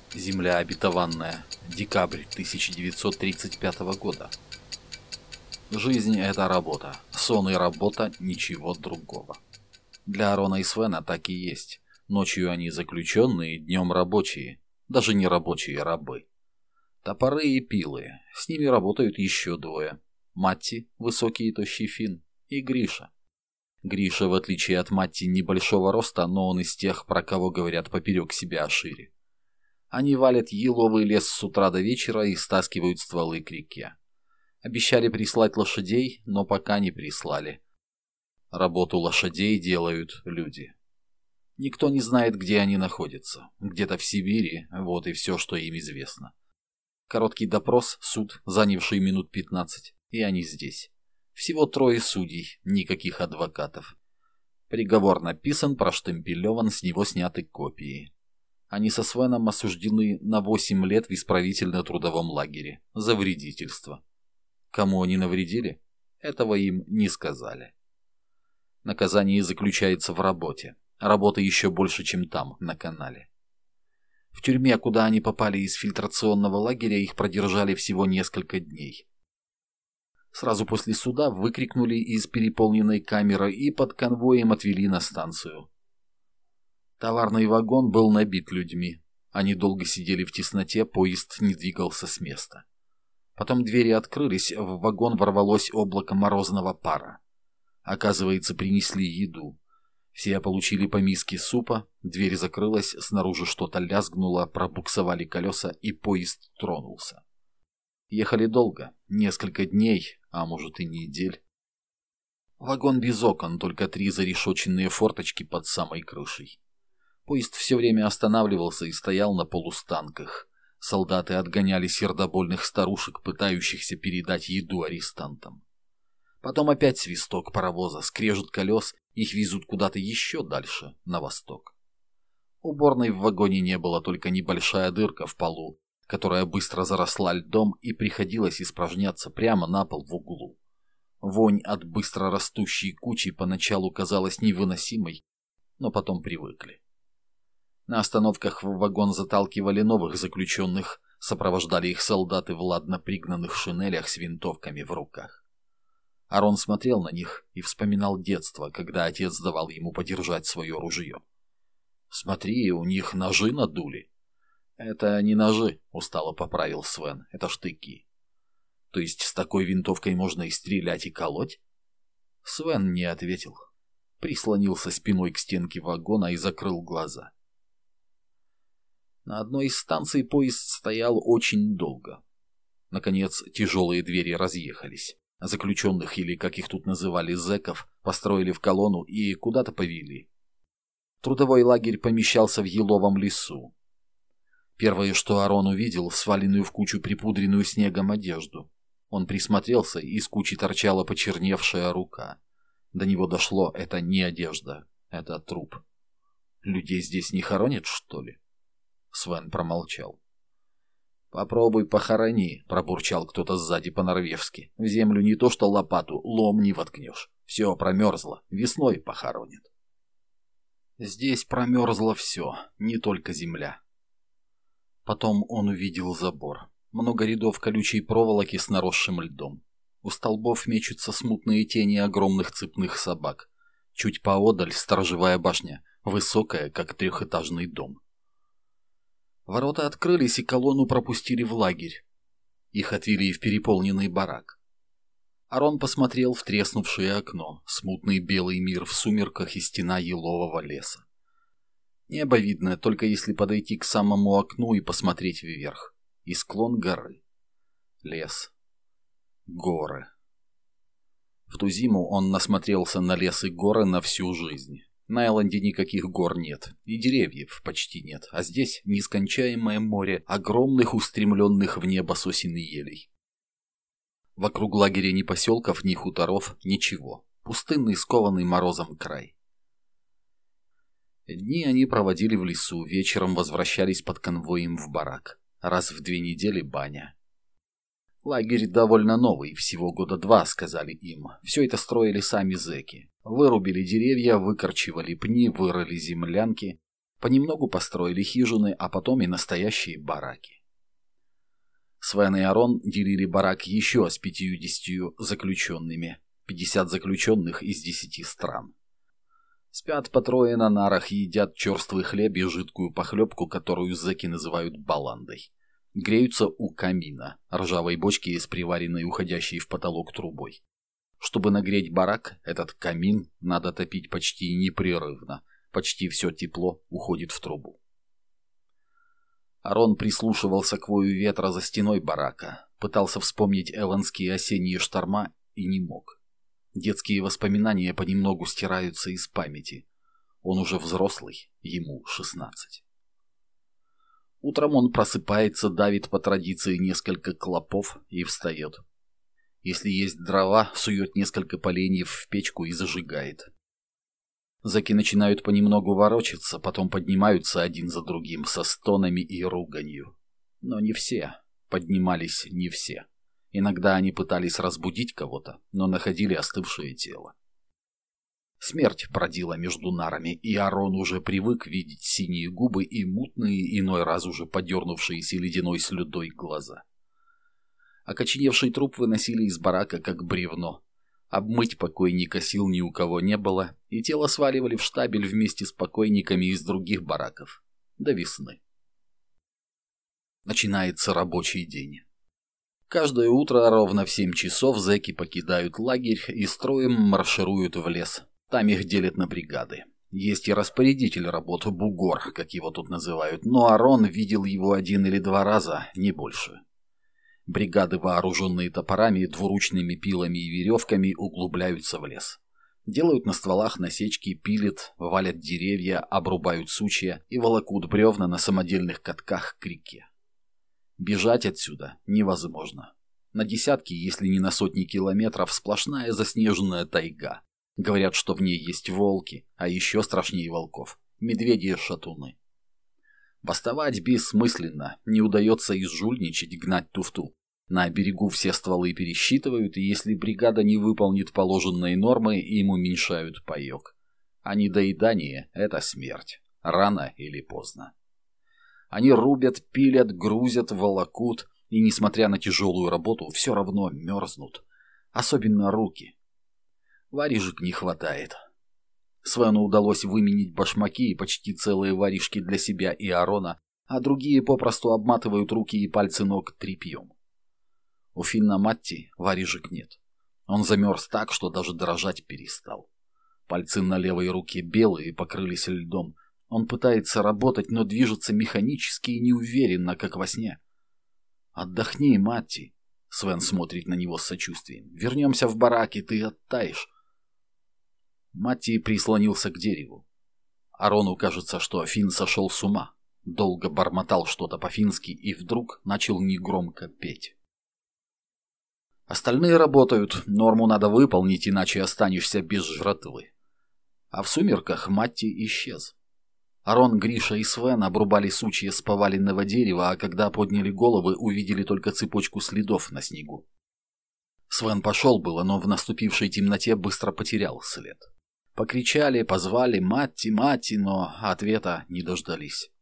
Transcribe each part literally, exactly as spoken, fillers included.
Земля обетованная. Декабрь тысяча девятьсот тридцать пятого года. Жизнь — это работа. Сон и работа — ничего другого. Для Арона и Свена так и есть. Ночью они заключенные, днем рабочие. Даже не рабочие, рабы. Топоры и пилы. С ними работают еще двое. Матти, высокий и тощий фин, и Гриша. Гриша, в отличие от Матти, небольшого роста, но он из тех, про кого говорят поперек себя шире. Они валят еловый лес с утра до вечера и стаскивают стволы к реке. Обещали прислать лошадей, но пока не прислали. Работу лошадей делают люди. Никто не знает, где они находятся. Где-то в Сибири, вот и все, что им известно. Короткий допрос, суд, занявший минут пятнадцать, и они здесь. Всего трое судей, никаких адвокатов. Приговор написан, проштемпелеван, с него сняты копии. Они со Свеном осуждены на восемь лет в исправительно-трудовом лагере за вредительство. Кому они навредили? Этого им не сказали. Наказание заключается в работе. Работы еще больше, чем там, на канале. В тюрьме, куда они попали из фильтрационного лагеря, их продержали всего несколько дней. Сразу после суда выкрикнули из переполненной камеры и под конвоем отвели на станцию. Товарный вагон был набит людьми. Они долго сидели в тесноте, поезд не двигался с места. Потом двери открылись, в вагон ворвалось облако морозного пара. Оказывается, принесли еду. Все получили по миске супа, дверь закрылась, снаружи что-то лязгнуло, пробуксовали колеса, и поезд тронулся. Ехали долго, несколько дней, а может и недель. Вагон без окон, только три зарешоченные форточки под самой крышей. Поезд все время останавливался и стоял на полустанках. Солдаты отгоняли сердобольных старушек, пытающихся передать еду арестантам. Потом опять свисток паровоза, скрежет колес, их везут куда-то еще дальше, на восток. Уборной в вагоне не было, только небольшая дырка в полу, которая быстро заросла льдом, и приходилось испражняться прямо на пол в углу. Вонь от быстро растущей кучи поначалу казалась невыносимой, но потом привыкли. На остановках в вагон заталкивали новых заключенных, сопровождали их солдаты в ладно пригнанных шинелях с винтовками в руках. Арон смотрел на них и вспоминал детство, когда отец давал ему подержать свое ружье. «Смотри, у них ножи надули». «Это не ножи», — устало поправил Свен, — «это штыки». «То есть с такой винтовкой можно и стрелять, и колоть?» Свен не ответил. Прислонился спиной к стенке вагона и закрыл глаза. На одной из станций поезд стоял очень долго. Наконец, тяжелые двери разъехались. Заключенных, или, как их тут называли, зэков, построили в колонну и куда-то повели. Трудовой лагерь помещался в еловом лесу. Первое, что Арон увидел, сваленную в кучу припудренную снегом одежду. Он присмотрелся, и из кучи торчала почерневшая рука. До него дошло: это не одежда, это труп. Людей здесь не хоронят, что ли? Свен промолчал. «Попробуй похорони», — пробурчал кто-то сзади по-норвежски. «В землю не то что лопату, лом не воткнешь. Все промерзло, весной похоронят». Здесь промерзло все, не только земля. Потом он увидел забор. Много рядов колючей проволоки с наросшим льдом. У столбов мечутся смутные тени огромных цепных собак. Чуть поодаль сторожевая башня, высокая, как трехэтажный дом. Ворота открылись, и колонну пропустили в лагерь. Их отвели в переполненный барак. Арон посмотрел в треснувшее окно, смутный белый мир в сумерках и стена елового леса. Небо видно, только если подойти к самому окну и посмотреть вверх. И склон горы. Лес. Горы. В ту зиму он насмотрелся на лес и горы на всю жизнь. На Элленде никаких гор нет, и деревьев почти нет, а здесь нескончаемое море огромных, устремленных в небо сосен и елей. Вокруг лагеря ни поселков, ни хуторов, ничего. Пустынный, скованный морозом край. Дни они проводили в лесу, вечером возвращались под конвоем в барак. Раз в две недели баня. Лагерь довольно новый, всего года два, сказали им. Все это строили сами зэки. Вырубили деревья, выкорчевали пни, вырыли землянки. Понемногу построили хижины, а потом и настоящие бараки. Свен и Арон делили барак еще с пятьюдесятью заключенными, пятьдесят заключенных из десяти стран. Спят по трое на нарах, едят черствый хлеб и жидкую похлебку, которую зэки называют баландой. Греются у камина, ржавой бочки с приваренной уходящей в потолок трубой. Чтобы нагреть барак, этот камин надо топить почти непрерывно, почти все тепло уходит в трубу. Арон прислушивался к вою ветра за стеной барака, пытался вспомнить эванские осенние шторма и не мог. Детские воспоминания понемногу стираются из памяти. Он уже взрослый, ему шестнадцать. Утром он просыпается, давит по традиции несколько клопов и встает. Если есть дрова, сует несколько поленьев в печку и зажигает. Зэки начинают понемногу ворочаться, потом поднимаются один за другим со стонами и руганью. Но не все. Поднимались не все. Иногда они пытались разбудить кого-то, но находили остывшее тело. Смерть бродила между нарами, и Арон уже привык видеть синие губы и мутные, иной раз уже подернувшиеся ледяной слюдой глаза. Окоченевший труп выносили из барака, как бревно. Обмыть покойника сил ни у кого не было, и тело сваливали в штабель вместе с покойниками из других бараков. До весны. Начинается рабочий день. Каждое утро ровно в семь часов зэки покидают лагерь и строем маршируют в лес. Там их делят на бригады. Есть и распорядитель работ, бугор, как его тут называют, но Арон видел его один или два раза, не больше. Бригады, вооруженные топорами, двуручными пилами и веревками, углубляются в лес. Делают на стволах насечки, пилят, валят деревья, обрубают сучья и волокут бревна на самодельных катках к реке. Бежать отсюда невозможно. На десятки, если не на сотни километров, сплошная заснеженная тайга. Говорят, что в ней есть волки, а еще страшнее волков – медведи-шатуны. Бастовать бессмысленно, не удается изжульничать, гнать туфту. На берегу все стволы пересчитывают, и если бригада не выполнит положенные нормы, им уменьшают паек. А недоедание – это смерть, рано или поздно. Они рубят, пилят, грузят, волокут, и, несмотря на тяжелую работу, все равно мерзнут. Особенно руки. Варежек не хватает. Свену удалось выменить башмаки и почти целые варежки для себя и Арона, а другие попросту обматывают руки и пальцы ног тряпьем. У Финна Матти варежек нет. Он замерз так, что даже дрожать перестал. Пальцы на левой руке белые, покрылись льдом. Он пытается работать, но движется механически и неуверенно, как во сне. «Отдохни, Матти!» Свен смотрит на него с сочувствием. «Вернемся в бараки, ты оттаешь!» Матти прислонился к дереву. Арону кажется, что Финн сошел с ума. Долго бормотал что-то по-фински и вдруг начал негромко петь. Остальные работают, норму надо выполнить, иначе останешься без жратвы. А в сумерках Матти исчез. Арон, Гриша и Свен обрубали сучья с поваленного дерева, а когда подняли головы, увидели только цепочку следов на снегу. Свен пошел было, но в наступившей темноте быстро потерял след. Покричали, позвали «Матти, Матти», но ответа не дождались.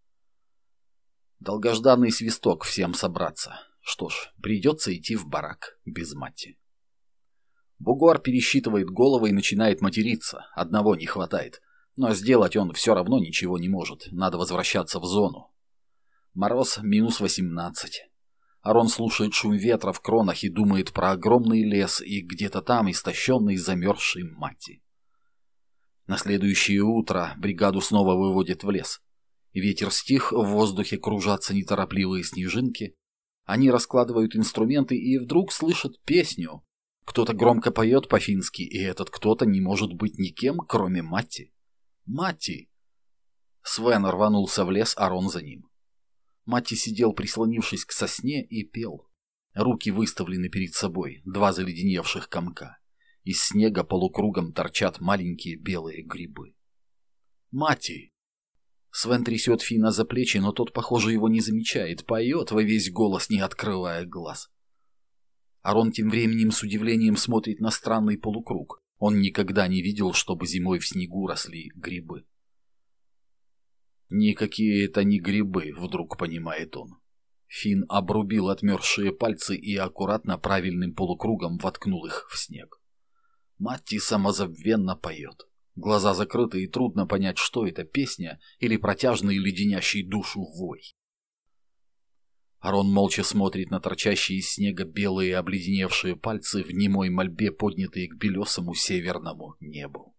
Долгожданный свисток всем собраться. Что ж, придется идти в барак без Матти. Бугор пересчитывает головы и начинает материться. Одного не хватает. Но сделать он все равно ничего не может. Надо возвращаться в зону. Мороз минус восемнадцать. Арон слушает шум ветра в кронах и думает про огромный лес и где-то там истощенный замерзший Матти. На следующее утро бригаду снова выводят в лес. Ветер стих, в воздухе кружатся неторопливые снежинки. Они раскладывают инструменты и вдруг слышат песню. Кто-то громко поет по-фински, и этот кто-то не может быть никем, кроме Матти. Матти! Свен рванулся в лес, Арон за ним. Матти сидел, прислонившись к сосне, и пел. Руки выставлены перед собой, два заледеневших комка. Из снега полукругом торчат маленькие белые грибы. Матти! Свен трясет Финна за плечи, но тот, похоже, его не замечает, поет во весь голос, не открывая глаз. Арон тем временем с удивлением смотрит на странный полукруг. Он никогда не видел, чтобы зимой в снегу росли грибы. Никакие это не грибы, вдруг понимает он. Финн обрубил отмерзшие пальцы и аккуратно правильным полукругом воткнул их в снег. Матти самозабвенно поет. Глаза закрыты, и трудно понять, что это, песня или протяжный леденящий душу вой. Арон молча смотрит на торчащие из снега белые обледеневшие пальцы в немой мольбе, поднятые к белесому северному небу.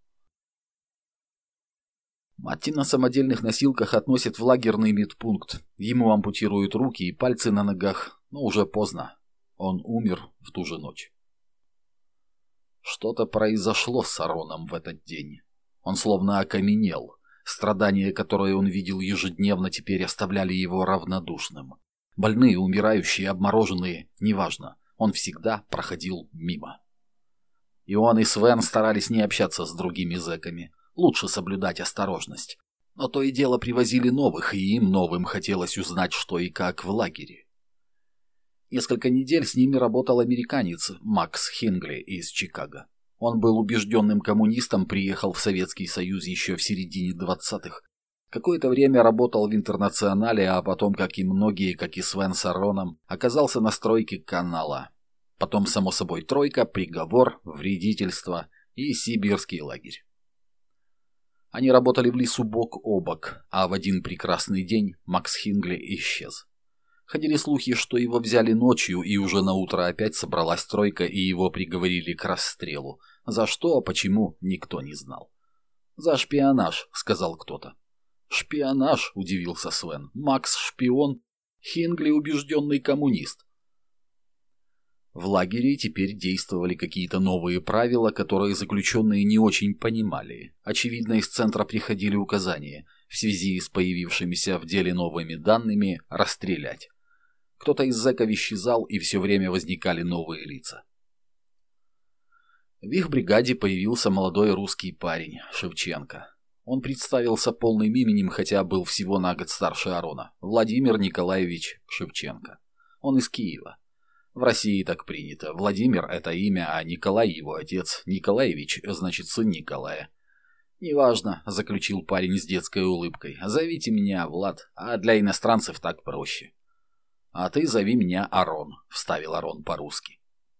Матти на самодельных носилках относит в лагерный медпункт. Ему ампутируют руки и пальцы на ногах, но уже поздно. Он умер в ту же ночь. Что-то произошло с Ароном в этот день. Он словно окаменел. Страдания, которые он видел ежедневно, теперь оставляли его равнодушным. Больные, умирающие, обмороженные, неважно. Он всегда проходил мимо. И он, и Свен старались не общаться с другими зэками. Лучше соблюдать осторожность. Но то и дело привозили новых, и им новым хотелось узнать, что и как в лагере. Несколько недель с ними работал американец Макс Хингли из Чикаго. Он был убежденным коммунистом, приехал в Советский Союз еще в середине двадцатых. Какое-то время работал в Интернационале, а потом, как и многие, как и Свен с Ароном, оказался на стройке канала. Потом, само собой, тройка, приговор, вредительство и сибирский лагерь. Они работали в лесу бок о бок, а в один прекрасный день Макс Хингли исчез. Ходили слухи, что его взяли ночью, и уже на утро опять собралась тройка, и его приговорили к расстрелу. За что, почему, никто не знал. «За шпионаж», — сказал кто-то. «Шпионаж», — удивился Свен. «Макс шпион? Хингли убежденный коммунист». В лагере теперь действовали какие-то новые правила, которые заключенные не очень понимали. Очевидно, из центра приходили указания в связи с появившимися в деле новыми данными расстрелять. Кто-то из зэков исчезал, и все время возникали новые лица. В их бригаде появился молодой русский парень, Шевченко. Он представился полным именем, хотя был всего на год старше Арона. Владимир Николаевич Шевченко. Он из Киева. В России так принято. Владимир – это имя, а Николай – его отец. Николаевич – значит сын Николая. «Неважно», – заключил парень с детской улыбкой. «Зовите меня Влад, а для иностранцев так проще». «А ты зови меня Арон», – вставил Арон по-русски.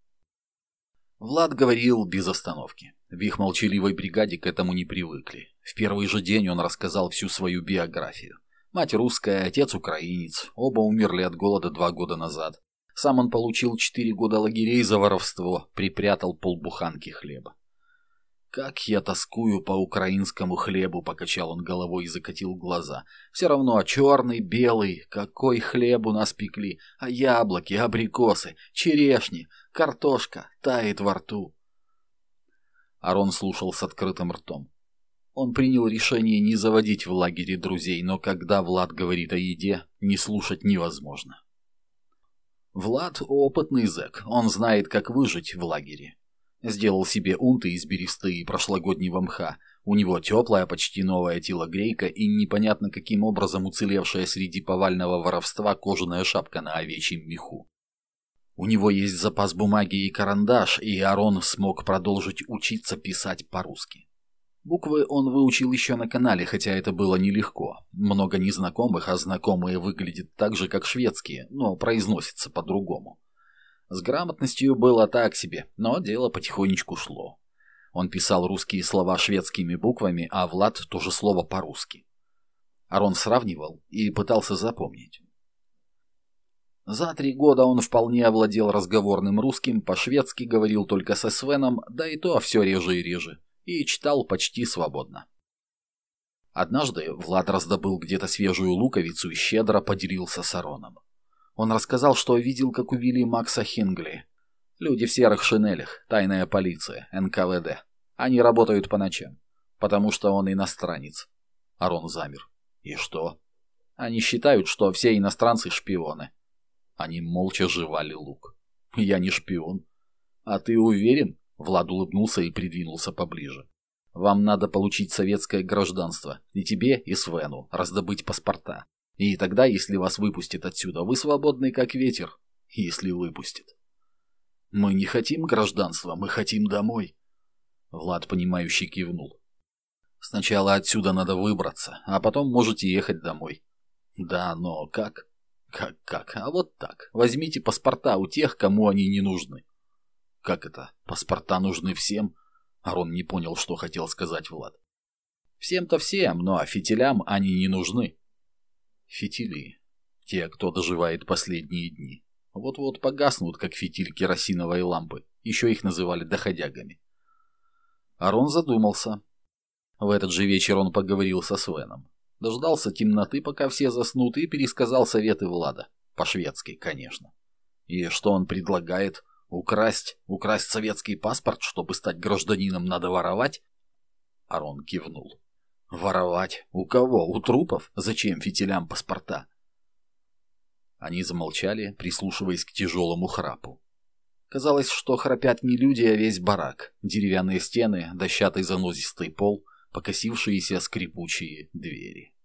Влад говорил без остановки. В их молчаливой бригаде к этому не привыкли. В первый же день он рассказал всю свою биографию. Мать русская, отец украинец. Оба умерли от голода два года назад. Сам он получил четыре года лагерей за воровство, припрятал полбуханки хлеба. «Как я тоскую по украинскому хлебу», — покачал он головой и закатил глаза. «Все равно черный, белый, какой хлеб у нас пекли, а яблоки, абрикосы, черешни, картошка тает во рту». Арон слушал с открытым ртом. Он принял решение не заводить в лагере друзей, но когда Влад говорит о еде, не слушать невозможно. Влад – опытный зэк, он знает, как выжить в лагере. Сделал себе унты из бересты и прошлогоднего мха. У него теплая, почти новая телогрейка и непонятно каким образом уцелевшая среди повального воровства кожаная шапка на овечьем меху. У него есть запас бумаги и карандаш, и Арон смог продолжить учиться писать по-русски. Буквы он выучил еще на канале, хотя это было нелегко. Много незнакомых, а знакомые выглядят так же, как шведские, но произносятся по-другому. С грамотностью было так себе, но дело потихонечку шло. Он писал русские слова шведскими буквами, а Влад то же слово по-русски. Арон сравнивал и пытался запомнить. За три года он вполне овладел разговорным русским, по-шведски говорил только со Свеном, да и то все реже и реже. И читал почти свободно. Однажды Влад раздобыл где-то свежую луковицу и щедро поделился с Ароном. Он рассказал, что видел, как увели Макса Хингли. Люди в серых шинелях, тайная полиция, эн ка вэ дэ. Они работают по ночам, потому что он иностранец. Арон замер. И что? Они считают, что все иностранцы шпионы. Они молча жевали лук. Я не шпион. А ты уверен? Влад улыбнулся и придвинулся поближе. «Вам надо получить советское гражданство. И тебе, и Свену. Раздобыть паспорта. И тогда, если вас выпустят отсюда, вы свободны как ветер. Если выпустят». «Мы не хотим гражданства, мы хотим домой». Влад, понимающе кивнул. Сначала отсюда надо выбраться, а потом можете ехать домой. Да, но как? Как-как? А вот так. Возьмите паспорта у тех, кому они не нужны. Как это? Паспорта нужны всем? Арон не понял, что хотел сказать Влад. Всем-то всем, но фитилям они не нужны. Фитили. Те, кто доживает последние дни. Вот-вот погаснут, как фитиль керосиновой лампы. Еще их называли доходягами. Арон задумался. В этот же вечер он поговорил со Свеном. Дождался темноты, пока все заснут, и пересказал советы Влада. По-шведски, конечно. И что он предлагает? Украсть? Украсть советский паспорт, чтобы стать гражданином, надо воровать? Арон кивнул. Воровать? У кого? У трупов? Зачем фитилям паспорта? Они замолчали, прислушиваясь к тяжелому храпу. Казалось, что храпят не люди, а весь барак. Деревянные стены, дощатый занозистый пол, покосившиеся скрипучие двери.